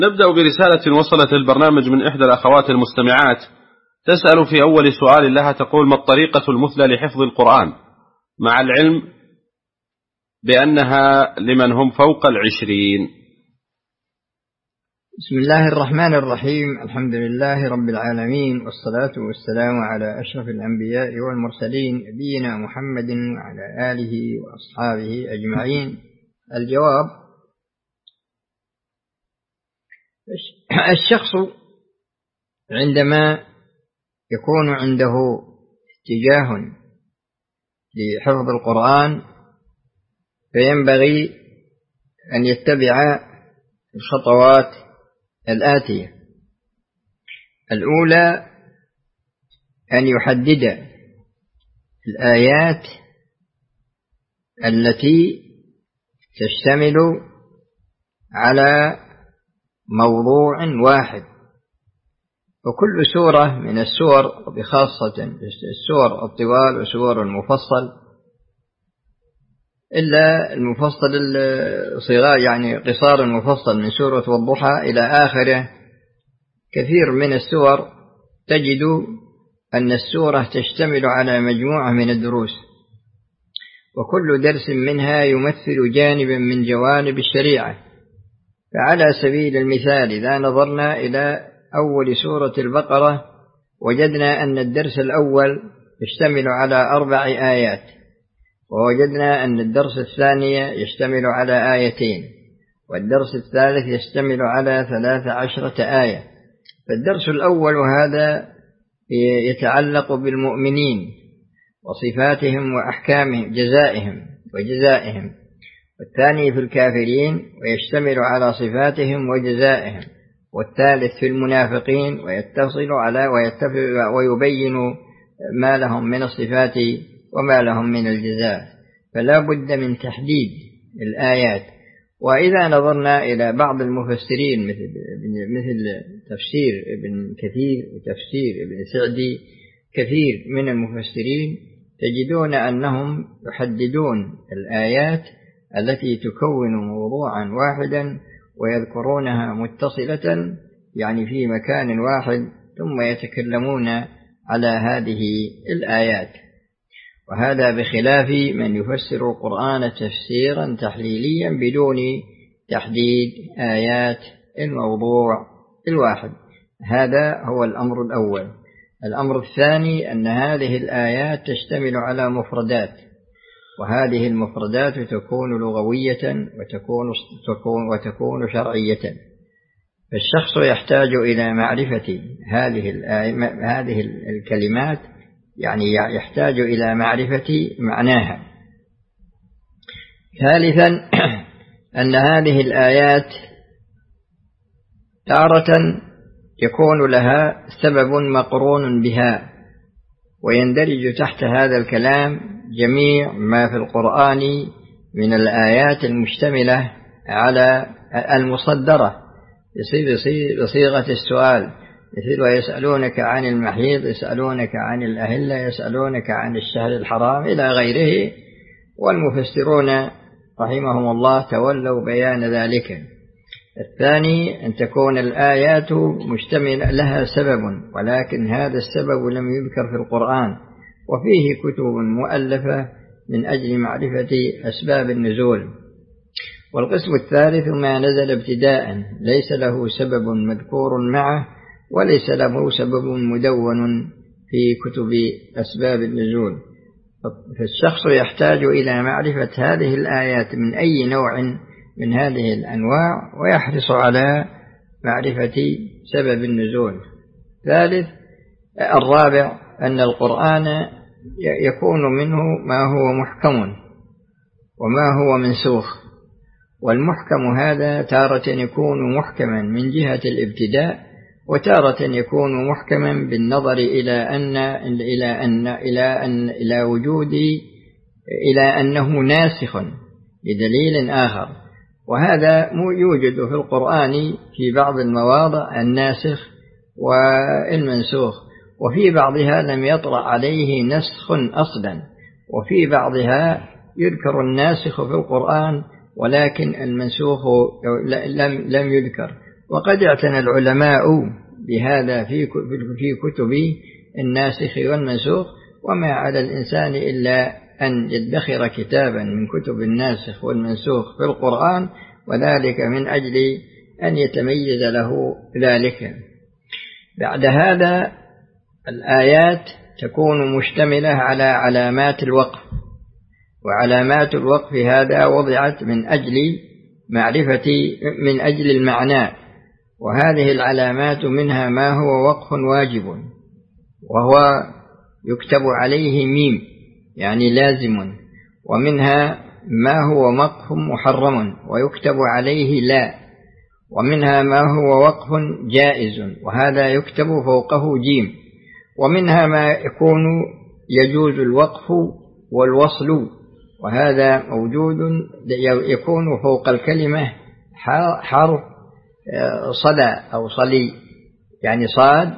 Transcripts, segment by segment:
نبدأ برسالة وصلت البرنامج من إحدى الأخوات المستمعات، تسأل في أول سؤال لها تقول: ما الطريقة المثلى لحفظ القرآن مع العلم بأنها لمن هم فوق 20؟ بسم الله الرحمن الرحيم. الحمد لله رب العالمين، والصلاة والسلام على أشرف الأنبياء والمرسلين نبينا محمد وعلى آله وأصحابه أجمعين. الجواب: الشخص عندما يكون عنده اتجاه لحفظ القرآن فينبغي أن يتبع الخطوات الآتية. الأولى أن يحدد الآيات التي تشتمل على موضوع واحد، وكل سورة من السور، بخاصة السور الطوال وسور المفصل، إلا المفصل الصغار يعني قصار المفصل من سورة والضحى إلى آخره، كثير من السور تجد أن السورة تشتمل على مجموعة من الدروس، وكل درس منها يمثل جانبا من جوانب الشريعة. فعلى سبيل المثال إذا نظرنا إلى أول سورة البقرة وجدنا أن الدرس الأول يشتمل على 4 آيات، ووجدنا أن الدرس الثاني يشتمل على 2 آيات، والدرس الثالث يشتمل على 13 آية. فالدرس الأول وهذا يتعلق بالمؤمنين وصفاتهم وأحكامهم وجزائهم، والثاني في الكافرين ويشتمل على صفاتهم وجزائهم، والثالث في المنافقين ويتصل على ويبين ما لهم من الصفات وما لهم من الجزاء. فلا بد من تحديد الآيات. وإذا نظرنا إلى بعض المفسرين مثل تفسير ابن كثير وتفسير ابن سعدي، كثير من المفسرين تجدون أنهم يحددون الآيات التي تكون موضوعا واحدا ويذكرونها متصلة، يعني في مكان واحد، ثم يتكلمون على هذه الآيات. وهذا بخلاف من يفسر القرآن تفسيرا تحليليا بدون تحديد آيات الموضوع الواحد. هذا هو الأمر الأول. الأمر الثاني أن هذه الآيات تشتمل على مفردات، وهذه المفردات تكون لغوية وتكون شرعية. فالشخص يحتاج إلى معرفة هذه الكلمات، يعني يحتاج إلى معرفة معناها. ثالثا أن هذه الآيات تارة يكون لها سبب مقرون بها، ويندرج تحت هذا الكلام جميع ما في القرآن من الآيات المشتملة على المصدرة بصيغة السؤال، مثل ويسألونك عن المحيض، يسألونك عن الأهلة، يسألونك عن الشهر الحرام إلى غيره. والمفسرون رحمهم الله تولوا بيان ذلك. الثاني أن تكون الآيات مشتملة لها سبب، ولكن هذا السبب لم يذكر في القرآن، وفيه كتب مؤلفة من أجل معرفة أسباب النزول. والقسم الثالث ما نزل ابتداء ليس له سبب مذكور معه، وليس له سبب مدون في كتب أسباب النزول. فالشخص يحتاج إلى معرفة هذه الآيات من أي نوع من هذه الأنواع، ويحرص على معرفة سبب النزول. الرابع أن القرآن يكون منه ما هو محكم وما هو منسوخ. والمحكم هذا تارة يكون محكما من جهة الابتداء، وتارة يكون محكما بالنظر إلى أنه ناسخ بدليل آخر. وهذا يوجد في القرآن في بعض المواضع الناسخ والمنسوخ، وفي بعضها لم يطرأ عليه نسخ أصلا، وفي بعضها يذكر الناسخ في القرآن ولكن المنسوخ لم يذكر، وقد اعتنى العلماء بهذا في كتب الناسخ والمنسوخ، وما على الإنسان إلا أن يدخر كتابا من كتب الناسخ والمنسوخ في القرآن، وذلك من أجل أن يتميز له ذلك. بعد هذا الآيات تكون مشتملة على علامات الوقف، وعلامات الوقف هذا وضعت من أجل المعنى، وهذه العلامات منها ما هو وقف واجب وهو يكتب عليه ميم يعني لازم، ومنها ما هو وقف محرم ويكتب عليه لا، ومنها ما هو وقف جائز وهذا يكتب فوقه جيم، ومنها ما يجوز الوقف والوصل وهذا موجود يكون فوق الكلمة حرف صدى أو صلي يعني صاد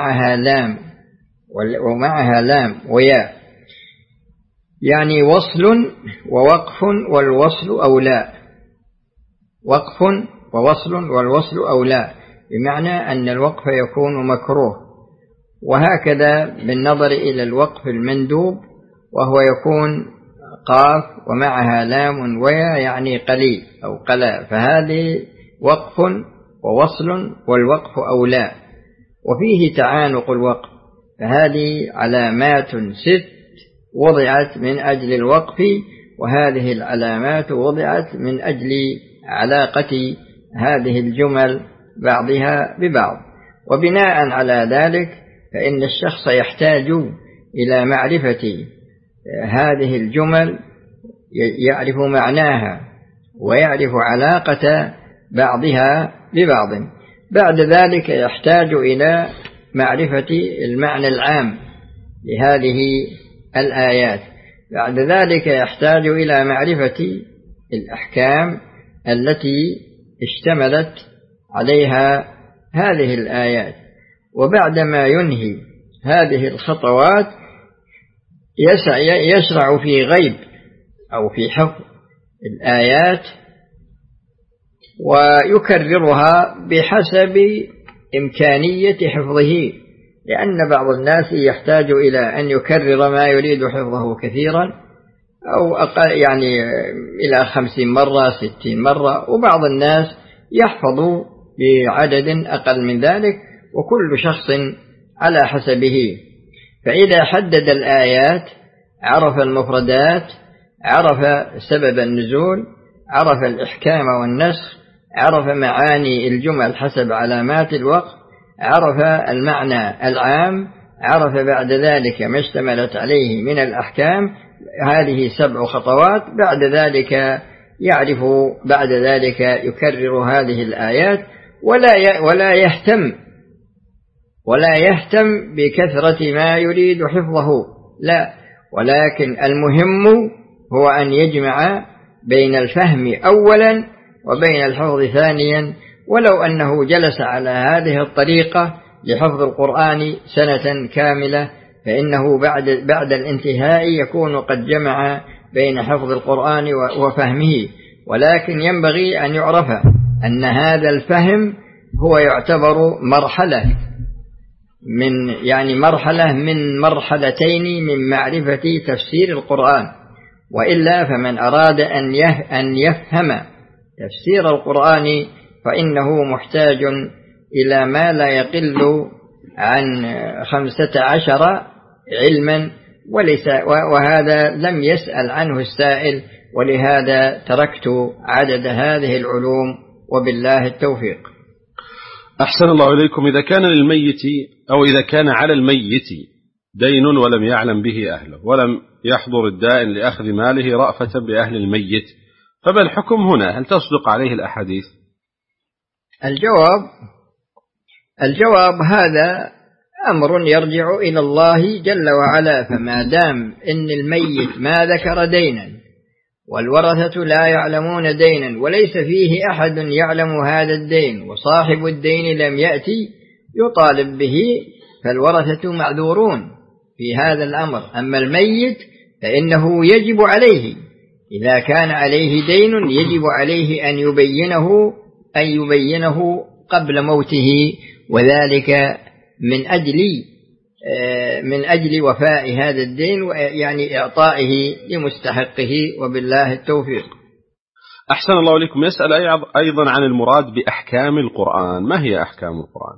ومعها لام وياء، يعني وصل ووقف والوصل أو لا، وقف ووصل والوصل أو لا، بمعنى أن الوقف يكون مكروه. وهكذا بالنظر إلى الوقف المندوب وهو يكون قاف ومعها لام ويا يعني قليل أو قلا، فهذه وقف ووصل والوقف أو لا، وفيه تعانق الوقف، فهذه علامات 6 وضعت من أجل الوقف، وهذه العلامات وضعت من أجل علاقة هذه الجمل بعضها ببعض. وبناء على ذلك فإن الشخص يحتاج إلى معرفة هذه الجمل، يعرف معناها ويعرف علاقة بعضها ببعض. بعد ذلك يحتاج إلى معرفة المعنى العام لهذه الآيات. بعد ذلك يحتاج إلى معرفة الأحكام التي اشتملت عليها هذه الآيات. وبعدما ينهي هذه الخطوات يشرع في غيب أو في حفظ الآيات ويكررها بحسب إمكانية حفظه، لأن بعض الناس يحتاج إلى أن يكرر ما يريد حفظه كثيرا أو أقل يعني إلى 50 مرة 60 مرة، وبعض الناس يحفظ بعدد أقل من ذلك، وكل شخص على حسبه. فإذا حدد الآيات عرف المفردات، عرف سبب النزول، عرف الإحكام والنسخ، عرف معاني الجمل حسب علامات الوقف، عرف المعنى العام، عرف بعد ذلك ما اشتملت عليه من الأحكام. هذه 7 خطوات. بعد ذلك يعرف بعد ذلك يكرر هذه الآيات ولا يهتم بكثرة ما يريد حفظه، لا، ولكن المهم هو أن يجمع بين الفهم أولا وبين الحفظ ثانيا. ولو أنه جلس على هذه الطريقة لحفظ القرآن سنة كاملة فإنه بعد الانتهاء يكون قد جمع بين حفظ القرآن وفهمه. ولكن ينبغي أن يعرف أن هذا الفهم هو يعتبر مرحلة من مرحلتين من معرفة تفسير القرآن، وإلا فمن أراد أن يفهم تفسير القرآن فإنه محتاج إلى ما لا يقل عن 15 علما، وهذا لم يسأل عنه السائل، ولهذا تركت عدد هذه العلوم، وبالله التوفيق. أحسن الله إليكم. إذا كان للميت أو إذا كان على الميت دين ولم يعلم به أهله ولم يحضر الدائن لأخذ ماله رأفة بأهل الميت، فما الحكم هنا؟ هل تصدق عليه الأحاديث؟ الجواب هذا أمر يرجع إلى الله جل وعلا. فما دام إن الميت ما ذكر دينا والورثة لا يعلمون دينا وليس فيه أحد يعلم هذا الدين وصاحب الدين لم يأتي يطالب به، فالورثة معذورون في هذا الأمر. أما الميت فإنه يجب عليه، إذا كان عليه دين يجب عليه أن يبينه قبل موته، وذلك من أجل وفاء هذا الدين يعني إعطائه لمستحقه، وبالله التوفيق. أحسن الله إليكم. يسأل أيضا عن المراد بأحكام القرآن، ما هي أحكام القرآن؟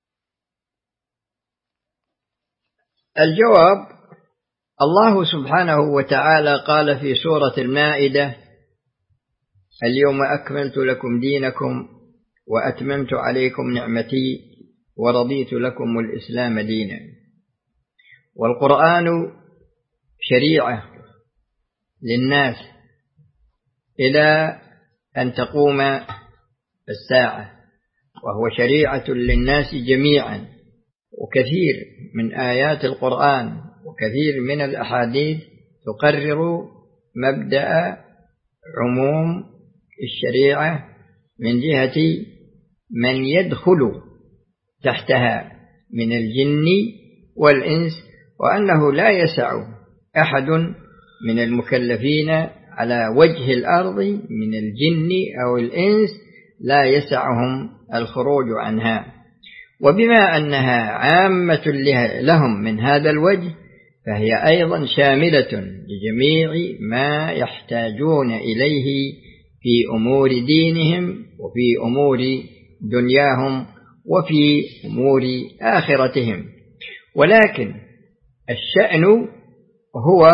الجواب: الله سبحانه وتعالى قال في سورة المائدة: اليوم أكملت لكم دينكم وأتممت عليكم نعمتي ورضيت لكم الإسلام دينا. والقرآن شريعة للناس إلى أن تقوم الساعة، وهو شريعة للناس جميعا. وكثير من آيات القرآن وكثير من الأحاديث تقرر مبدأ عموم الشريعة من جهة من يدخل تحتها من الجن والإنس، وأنه لا يسع أحد من المكلفين على وجه الأرض من الجن أو الإنس لا يسعهم الخروج عنها. وبما أنها عامة لهم من هذا الوجه، فهي أيضا شاملة لجميع ما يحتاجون إليه في أمور دينهم وفي أمور دنياهم وفي أمور آخرتهم. ولكن الشأن هو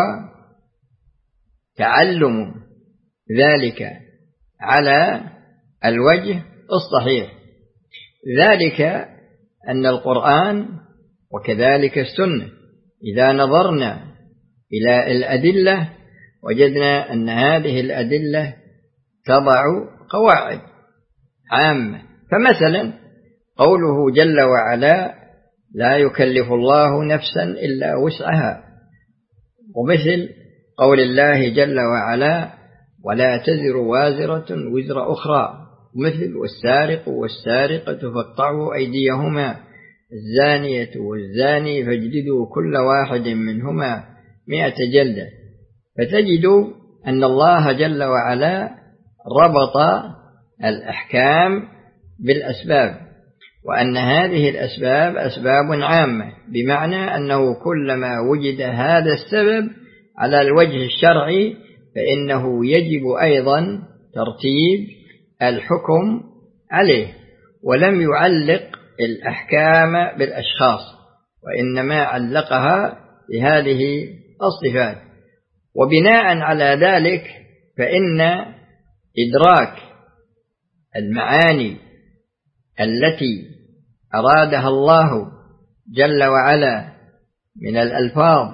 تعلم ذلك على الوجه الصحيح، ذلك أن القرآن وكذلك السنة إذا نظرنا إلى الأدلة وجدنا أن هذه الأدلة تضع قواعد عامة. فمثلا قوله جل وعلا: لا يكلف الله نفسا إلا وسعها، ومثل قول الله جل وعلا: ولا تزر وازرة وزر أخرى، مثل والسارق والسارقة فاقطعوا أيديهما الزانية والزاني فاجلدوا كل واحد منهما 100 جلدة. فتجد أن الله جل وعلا ربط الأحكام بالأسباب، وأن هذه الأسباب أسباب عامة، بمعنى أنه كلما وجد هذا السبب على الوجه الشرعي فإنه يجب أيضا ترتيب الحكم عليه. ولم يعلق الأحكام بالأشخاص، وإنما علقها بهذه الصفات. وبناء على ذلك فإن إدراك المعاني التي أرادها الله جل وعلا من الألفاظ،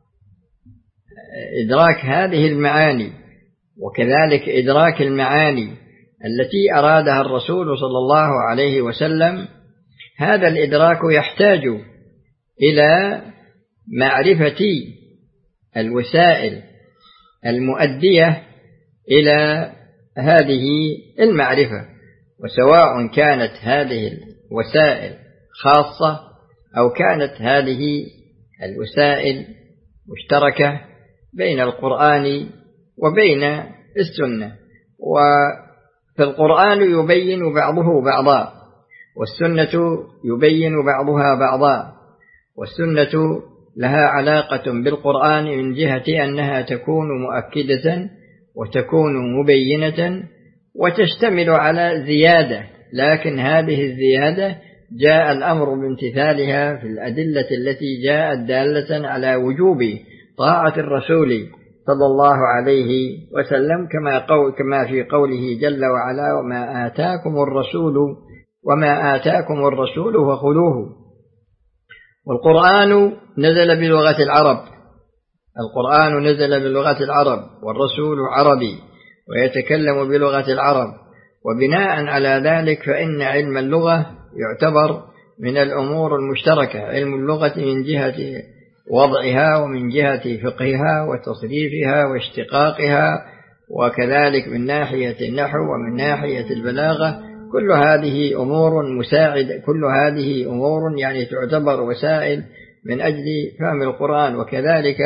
إدراك هذه المعاني وكذلك إدراك المعاني التي أرادها الرسول صلى الله عليه وسلم، هذا الإدراك يحتاج إلى معرفة الوسائل المؤدية إلى هذه المعرفة، وسواء كانت هذه الوسائل خاصة أو كانت هذه الوسائل مشتركة بين القرآن وبين السنة. فالقرآن يبين بعضه بعضا، والسنة يبين بعضها بعضا. والسنة لها علاقة بالقرآن من جهة أنها تكون مؤكدة وتكون مبينة وتشتمل على زيادة، لكن هذه الزيادة جاء الأمر بامتثالها في الأدلة التي جاءت دالة على وجوب طاعة الرسول صلى الله عليه وسلم، كما في قوله جل وعلا: وما آتاكم الرسول فخذوه. والقرآن نزل بلغة العرب، والرسول عربي ويتكلم بلغة العرب. وبناء على ذلك فإن علم اللغة يعتبر من الأمور المشتركة، علم اللغة من جهة وضعها ومن جهة فقهها وتصريفها واشتقاقها، وكذلك من ناحية النحو ومن ناحية البلاغة. كل هذه أمور مساعدة، كل هذه أمور يعني تعتبر وسائل من أجل فهم القرآن. وكذلك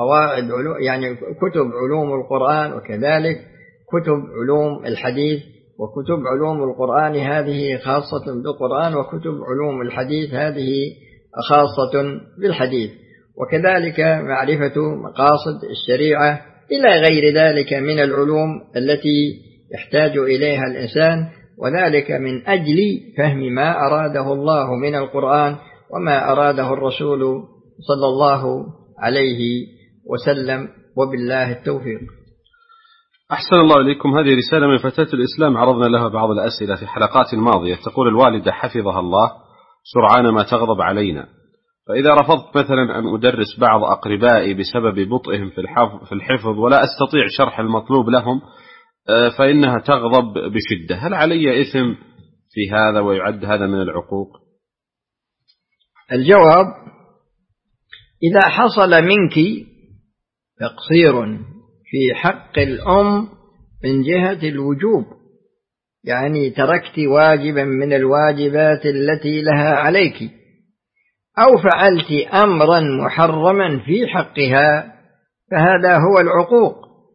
قواعد يعني كتب علوم القرآن، وكذلك كتب علوم الحديث، وكتب علوم القرآن هذه خاصة بالقرآن، وكتب علوم الحديث هذه خاصة بالحديث، وكذلك معرفة مقاصد الشريعة إلى غير ذلك من العلوم التي يحتاج إليها الإنسان، وذلك من أجل فهم ما أراده الله من القرآن وما أراده الرسول صلى الله عليه وسلم، وبالله التوفيق. أحسن الله إليكم. هذه رسالة من فتاة الإسلام عرضنا لها بعض الأسئلة في حلقات ماضية. تقول الوالدة حفظها الله سرعان ما تغضب علينا، فإذا رفضت مثلا أن أدرس بعض أقربائي بسبب بطئهم في الحفظ ولا أستطيع شرح المطلوب لهم فإنها تغضب بشدة، هل علي إثم في هذا ويعد هذا من العقوق؟ الجواب: إذا حصل منك تقصير في حق الأم من جهة الوجوب، يعني تركت واجبا من الواجبات التي لها عليك، أو فعلت أمرا محرما في حقها، فهذا هو العقوق،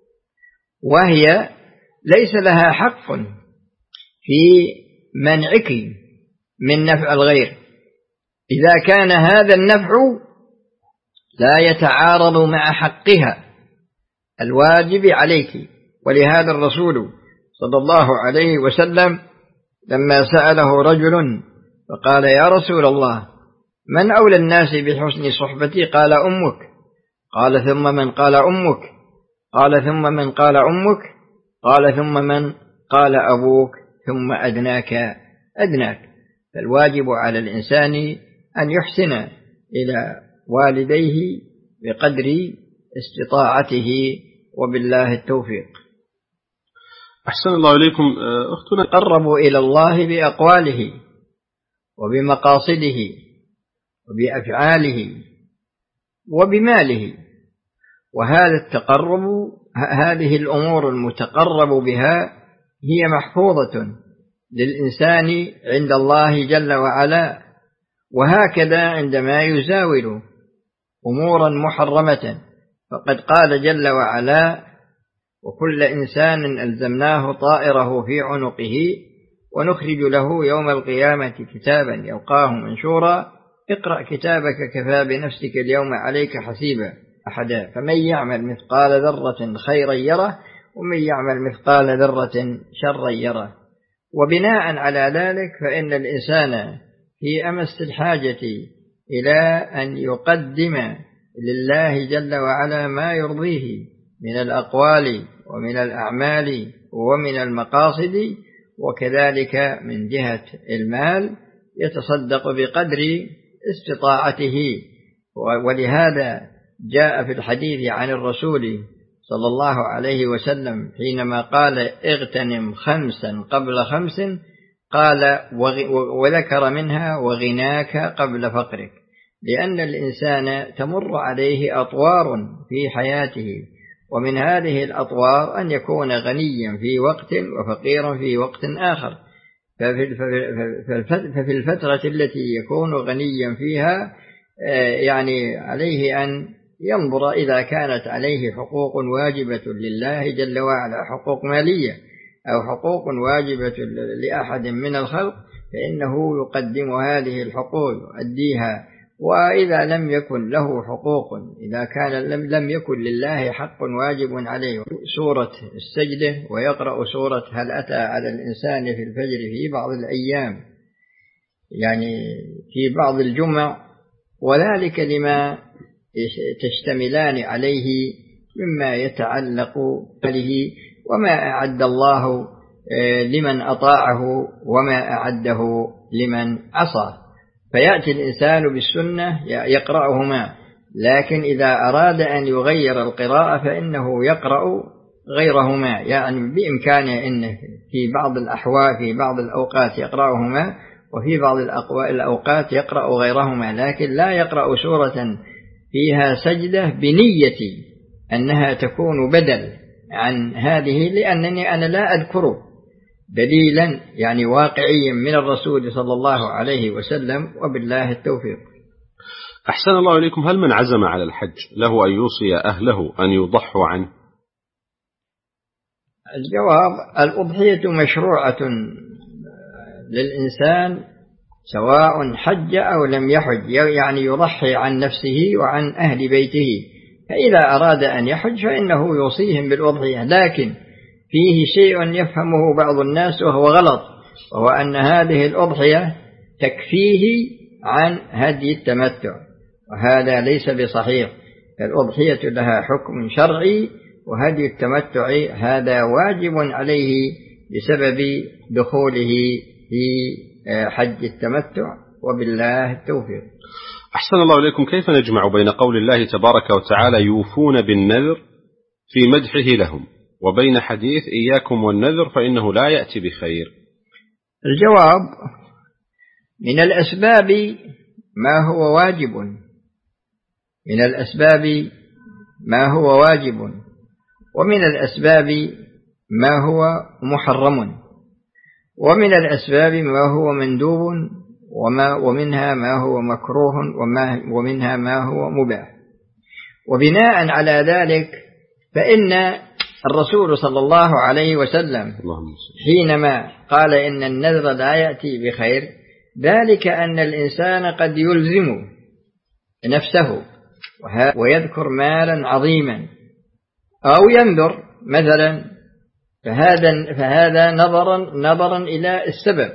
وهي ليس لها حق في منعك من نفع الغير إذا كان هذا النفع لا يتعارض مع حقها الواجب عليك. ولهذا الرسول صلى الله عليه وسلم لما سأله رجل فقال: يا رسول الله، من أولى الناس بحسن صحبتي؟ قال: أمك. قال: ثم من؟ قال: أمك. قال: ثم من؟ قال: أمك. قال: ثم من؟ قال: أبوك، ثم أدناك أدناك. فالواجب على الإنسان أن يحسن إلى والديه بقدر استطاعته، وبالله التوفيق. أحسن الله إليكم. أختنا تقربوا إلى الله بأقواله وبمقاصده وبأفعاله وبماله، وهذا التقرب، هذه الأمور المتقرب بها هي محفوظة للإنسان عند الله جل وعلا، وهكذا عندما يزاول أمورا محرمة فقد قال جل وعلا: وكل إنسان ألزمناه طائره في عنقه ونخرج له يوم القيامة كتابا يلقاه منشورا اقرأ كتابك كفى بنفسك اليوم عليك حسيبا أحدا فمن يعمل مثقال ذرة خيرا يره ومن يعمل مثقال ذرة شرا يره. وبناء على ذلك فإن الإنسان في أمس الحاجة إلى أن يقدم لله جل وعلا ما يرضيه من الأقوال ومن الأعمال ومن المقاصد، وكذلك من جهة المال يتصدق بقدر استطاعته. ولهذا جاء في الحديث عن الرسول صلى الله عليه وسلم حينما قال: اغتنم 5 قبل 5، قال وذكر منها وغناك قبل فقرك، لأن الإنسان تمر عليه أطوار في حياته، ومن هذه الأطوار أن يكون غنيا في وقت وفقيرا في وقت آخر. ففي الفترة التي يكون غنيا فيها يعني عليه أن ينظر إذا كانت عليه حقوق واجبة لله جل وعلا، حقوق مالية أو حقوق واجبة لأحد من الخلق، فإنه يقدم هذه الحقوق يؤديها. وإذا لم يكن له حقوق، إذا كان لم يكن لله حق واجب عليه، سورة السجدة ويقرأ سورة هل أتى على الإنسان في الفجر في بعض الأيام، يعني في بعض الجمع، وذلك لما تشتملان عليه مما يتعلق به وما أعد الله لمن أطاعه وما أعده لمن عصى. فيأتي الإنسان بالسنة يقرأهما، لكن إذا أراد أن يغير القراءة فإنه يقرأ غيرهما، يعني بإمكانه أنه في بعض الأحوال في بعض الأوقات يقرأهما وفي بعض الأوقات يقرأ غيرهما، لكن لا يقرأ سورة فيها سجدة بنية أنها تكون بدل عن هذه، لأنني أنا لا أذكر دليلا يعني واقعيا من الرسول صلى الله عليه وسلم، وبالله التوفيق. أحسن الله إليكم. هل من عزم على الحج له أن يوصي أهله أن يضحوا عنه؟ الجواب: الأضحية مشروعة للإنسان سواء حج أو لم يحج، يعني يضحي عن نفسه وعن أهل بيته، فإذا أراد أن يحج فإنه يوصيهم بالأضحية، لكن فيه شيء يفهمه بعض الناس وهو غلط، وهو أن هذه الأضحية تكفيه عن هدي التمتع، وهذا ليس بصحيح. الأضحية لها حكم شرعي، وهدي التمتع هذا واجب عليه بسبب دخوله في حج التمتع، وبالله التوفيق. أحسن الله إليكم. كيف نجمع بين قول الله تبارك وتعالى يوفون بالنذر في مدحه لهم وبين حديث إياكم والنذر فإنه لا يأتي بخير؟ الجواب: من الأسباب ما هو واجب، من الأسباب ما هو واجب، ومن الأسباب ما هو محرم، ومن الأسباب ما هو مندوب، ومنها ما هو مكروه، ومنها ما هو مباح. وبناء على ذلك فإن الرسول صلى الله عليه وسلم حينما قال إن النذر لا يأتي بخير، ذلك أن الإنسان قد يلزم نفسه ويذكر مالا عظيما أو ينذر مثلا، فهذا نظرا إلى السبب.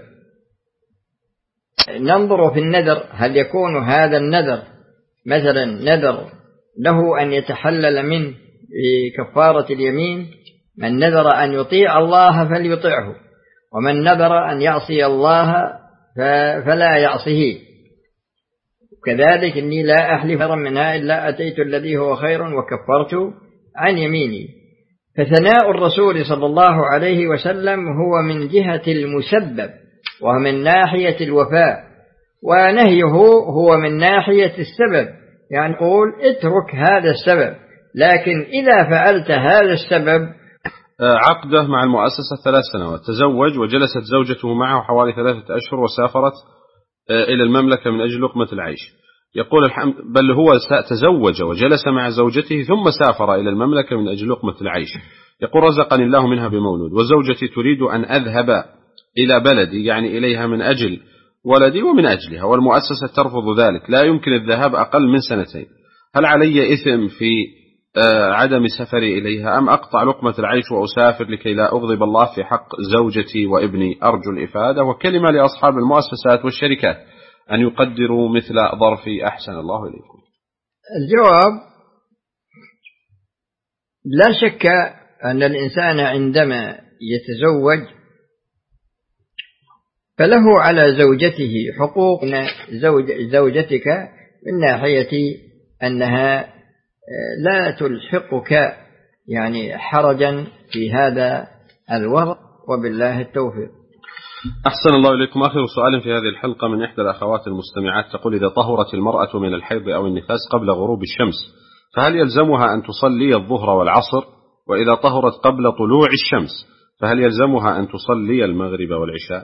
ننظر في النذر، هل يكون هذا النذر مثلا نذر له أن يتحلل منه بكفارة اليمين؟ من نذر أن يطيع الله فليطعه، ومن نذر أن يعصي الله فلا يعصيه. كذلك إني لا أحلف منها إلا أتيت الذي هو خير وكفرت عن يميني. فثناء الرسول صلى الله عليه وسلم هو من جهة المسبب ومن ناحية الوفاء، ونهيه هو من ناحية السبب، يعني قول اترك هذا السبب، لكن إذا فعلت هذا السبب. عقده مع المؤسسة 3 سنوات، تزوج وجلست زوجته معه حوالي 3 أشهر وسافرت إلى المملكة من أجل لقمة العيش. يقول بل هو تزوج وجلس مع زوجته ثم سافر إلى المملكة من أجل لقمة العيش. يقول رزقني الله منها بمولود، وزوجتي تريد أن أذهب إلى بلدي، يعني إليها من أجل ولدي ومن أجلها، والمؤسسة ترفض ذلك، لا يمكن الذهاب أقل من 2 سنين. هل علي إثم في عدم سفري إليها، أم أقطع لقمة العيش وأسافر لكي لا أغضب الله في حق زوجتي وابني؟ أرجو الإفادة. وكلمة لأصحاب المؤسسات والشركات أن يقدروا مثل ظرفي، أحسن الله إليكم. الجواب: لا شك أن الإنسان عندما يتزوج فله على زوجته حقوق. زوجتك من ناحية أنها لا تلحقك يعني حرجا في هذا الوضع، وبالله التوفيق. أحسن الله إليكم. آخر سؤال في هذه الحلقة من إحدى الأخوات المستمعات، تقول إذا طهرت المرأة من الحيض أو النفاس قبل غروب الشمس فهل يلزمها أن تصلي الظهر والعصر؟ وإذا طهرت قبل طلوع الشمس فهل يلزمها أن تصلي المغرب والعشاء؟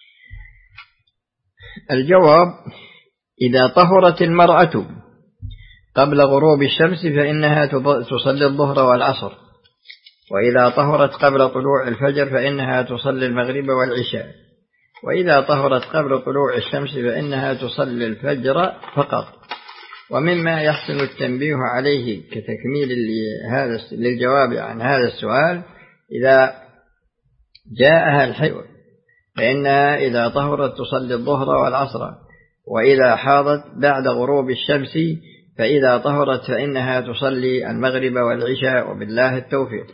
الجواب: إذا طهرت المرأة قبل غروب الشمس فإنها تصلي الظهر والعصر، وإذا طهرت قبل طلوع الفجر فإنها تصلي المغرب والعشاء، وإذا طهرت قبل طلوع الشمس فإنها تصلي الفجر فقط. ومما يحسن التنبيه عليه كتكميل للجواب عن هذا السؤال، إذا جاءها الحيض فإنها إذا طهرت تصلي الظهر والعصر، وإذا حاضت بعد غروب الشمس فإذا طهرت فإنها تصلي المغرب والعشاء، وبالله التوفيق.